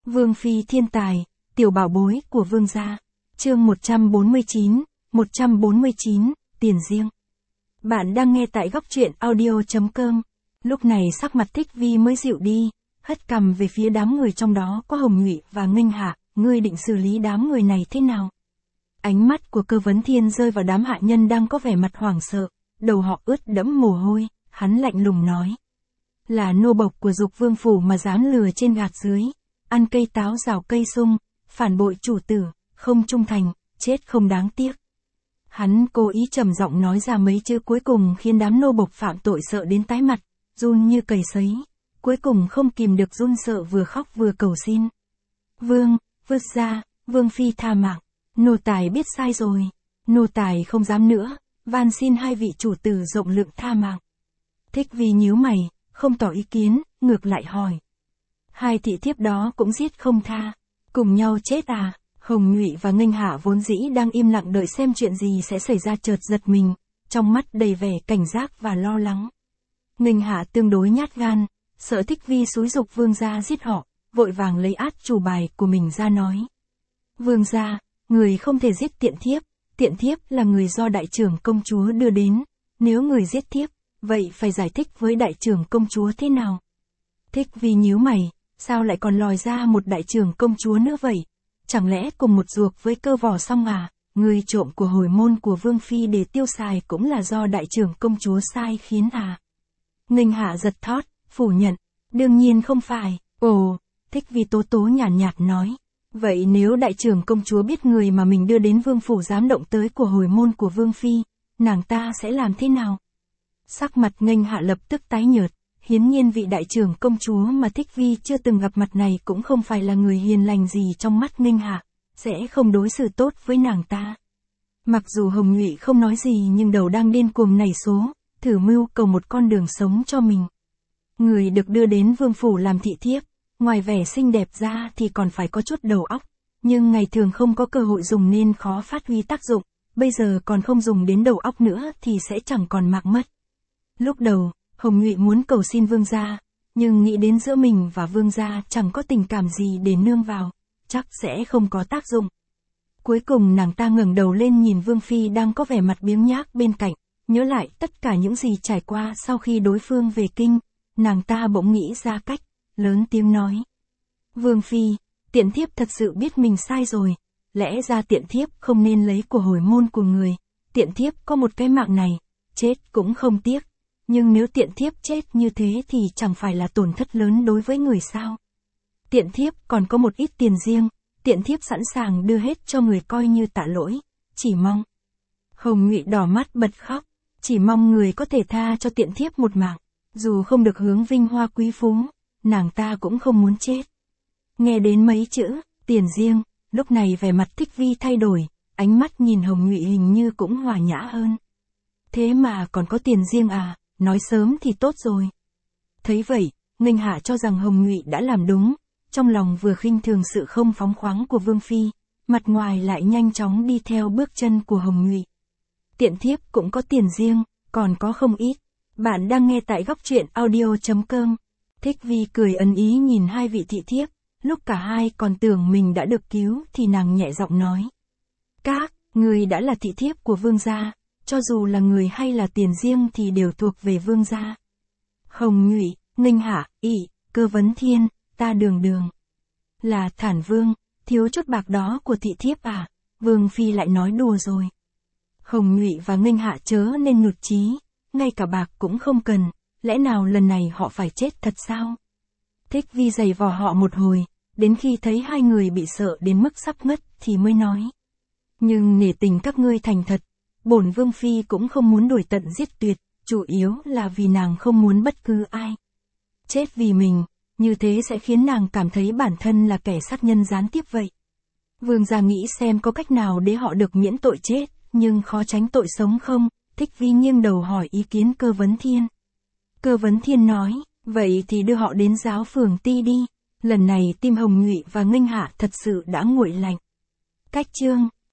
Vương phi thiên tài, tiểu bảo bối của vương gia. Chương 149, tiền riêng. Bạn đang nghe tại góc truyện audio.com. Lúc này sắc mặt Thích Vi mới dịu đi, hất cằm về phía đám người trong đó có Hồng Nhụy và Nghênh Hạ, ngươi định xử lý đám người này thế nào? Ánh mắt của Cơ Vấn Thiên rơi vào đám hạ nhân đang có vẻ mặt hoảng sợ, đầu họ ướt đẫm mồ hôi, hắn lạnh lùng nói. Là nô bộc của Dục Vương phủ mà dám lừa trên gạt dưới, ăn cây táo rào cây sung, phản bội chủ tử, không trung thành, chết không đáng tiếc. Hắn cố ý trầm giọng nói ra mấy chữ cuối cùng khiến đám nô bộc phạm tội sợ đến tái mặt, run như cầy sấy, cuối cùng không kìm được run sợ vừa khóc vừa cầu xin. Vương gia, Vương phi tha mạng, nô tài biết sai rồi, nô tài không dám nữa, van xin hai vị chủ tử rộng lượng tha mạng. Thích Vi nhíu mày, không tỏ ý kiến, ngược lại hỏi. Hai thị thiếp đó cũng giết không tha, cùng nhau chết à? Hồng Nhụy và Nghênh Hạ vốn dĩ đang im lặng đợi xem chuyện gì sẽ xảy ra chợt giật mình, trong mắt đầy vẻ cảnh giác và lo lắng. Nghênh Hạ tương đối nhát gan, sợ Thích Vi xúi giục vương gia giết họ, vội vàng lấy át chủ bài của mình ra nói. Vương gia, người không thể giết tiện thiếp là người do đại trưởng công chúa đưa đến, nếu người giết thiếp, vậy phải giải thích với đại trưởng công chúa thế nào? Thích Vi nhíu mày, sao lại còn lòi ra một đại trưởng công chúa nữa vậy? Chẳng lẽ cùng một ruột với Cơ Vò Song à? Người trộm của hồi môn của Vương phi để tiêu xài cũng là do đại trưởng công chúa sai khiến à? Nghênh Hạ giật thót, phủ nhận. Đương nhiên không phải. Ồ, Thích Vi tố tố nhàn nhạt nói. Vậy nếu đại trưởng công chúa biết người mà mình đưa đến vương phủ dám động tới của hồi môn của Vương phi, nàng ta sẽ làm thế nào? Sắc mặt Nghênh Hạ lập tức tái nhợt. Hiển nhiên vị đại trưởng công chúa mà Thích Vi chưa từng gặp mặt này cũng không phải là người hiền lành gì trong mắt Nghênh Hạ, sẽ không đối xử tốt với nàng ta. Mặc dù Hồng Nhụy không nói gì nhưng đầu đang điên cuồng nảy số, thử mưu cầu một con đường sống cho mình. Người được đưa đến vương phủ làm thị thiếp, ngoài vẻ xinh đẹp ra thì còn phải có chút đầu óc, nhưng ngày thường không có cơ hội dùng nên khó phát huy tác dụng, bây giờ còn không dùng đến đầu óc nữa thì sẽ chẳng còn mạng mất. Lúc đầu, Hồng Nhụy muốn cầu xin vương gia, nhưng nghĩ đến giữa mình và vương gia chẳng có tình cảm gì để nương vào, chắc sẽ không có tác dụng. Cuối cùng nàng ta ngẩng đầu lên nhìn Vương phi đang có vẻ mặt biếng nhác bên cạnh, nhớ lại tất cả những gì trải qua sau khi đối phương về kinh, nàng ta bỗng nghĩ ra cách, lớn tiếng nói. Vương phi, tiện thiếp thật sự biết mình sai rồi, lẽ ra tiện thiếp không nên lấy của hồi môn của người, tiện thiếp có một cái mạng này, chết cũng không tiếc. Nhưng nếu tiện thiếp chết như thế thì chẳng phải là tổn thất lớn đối với người sao? Tiện thiếp còn có một ít tiền riêng, tiện thiếp sẵn sàng đưa hết cho người coi như tạ lỗi, chỉ mong. Hồng Nhụy đỏ mắt bật khóc, chỉ mong người có thể tha cho tiện thiếp một mạng, dù không được hướng vinh hoa quý phú, nàng ta cũng không muốn chết. Nghe đến mấy chữ, tiền riêng, lúc này vẻ mặt Thích Vi thay đổi, ánh mắt nhìn Hồng Nhụy hình như cũng hòa nhã hơn. Thế mà còn có tiền riêng à? Nói sớm thì tốt rồi. Thấy vậy, Nghênh Hạ cho rằng Hồng Nhụy đã làm đúng, trong lòng vừa khinh thường sự không phóng khoáng của Vương phi, mặt ngoài lại nhanh chóng đi theo bước chân của Hồng Nhụy. Tiện thiếp cũng có tiền riêng, còn có không ít. Bạn đang nghe tại góc truyện audio.com. Thích Vi cười ẩn ý nhìn hai vị thị thiếp, lúc cả hai còn tưởng mình đã được cứu thì nàng nhẹ giọng nói. Các người đã là thị thiếp của vương gia. Cho dù là người hay là tiền riêng thì đều thuộc về vương gia. Hồng Nhụy, Nghênh Hạ, Cơ Vấn Thiên, ta đường. Là Thản Vương, thiếu chút bạc đó của thị thiếp à? Vương phi lại nói đùa rồi. Hồng Nhụy và Nghênh Hạ chớ nên nhụt chí, ngay cả bạc cũng không cần, lẽ nào lần này họ phải chết thật sao? Thích Vi giày vò họ một hồi, đến khi thấy hai người bị sợ đến mức sắp ngất thì mới nói. Nhưng nể tình các ngươi thành thật. Bổn Vương phi cũng không muốn đuổi tận giết tuyệt, chủ yếu là vì nàng không muốn bất cứ ai chết vì mình, như thế sẽ khiến nàng cảm thấy bản thân là kẻ sát nhân gián tiếp vậy. Vương gia nghĩ xem có cách nào để họ được miễn tội chết, nhưng khó tránh tội sống không? Thích Vi nghiêng đầu hỏi ý kiến Cơ Vấn Thiên. Cơ Vấn Thiên nói, vậy thì đưa họ đến giáo phường ti đi. Lần này tim Hồng Nhụy và Nghênh Hạ thật sự đã nguội lạnh. Cách chương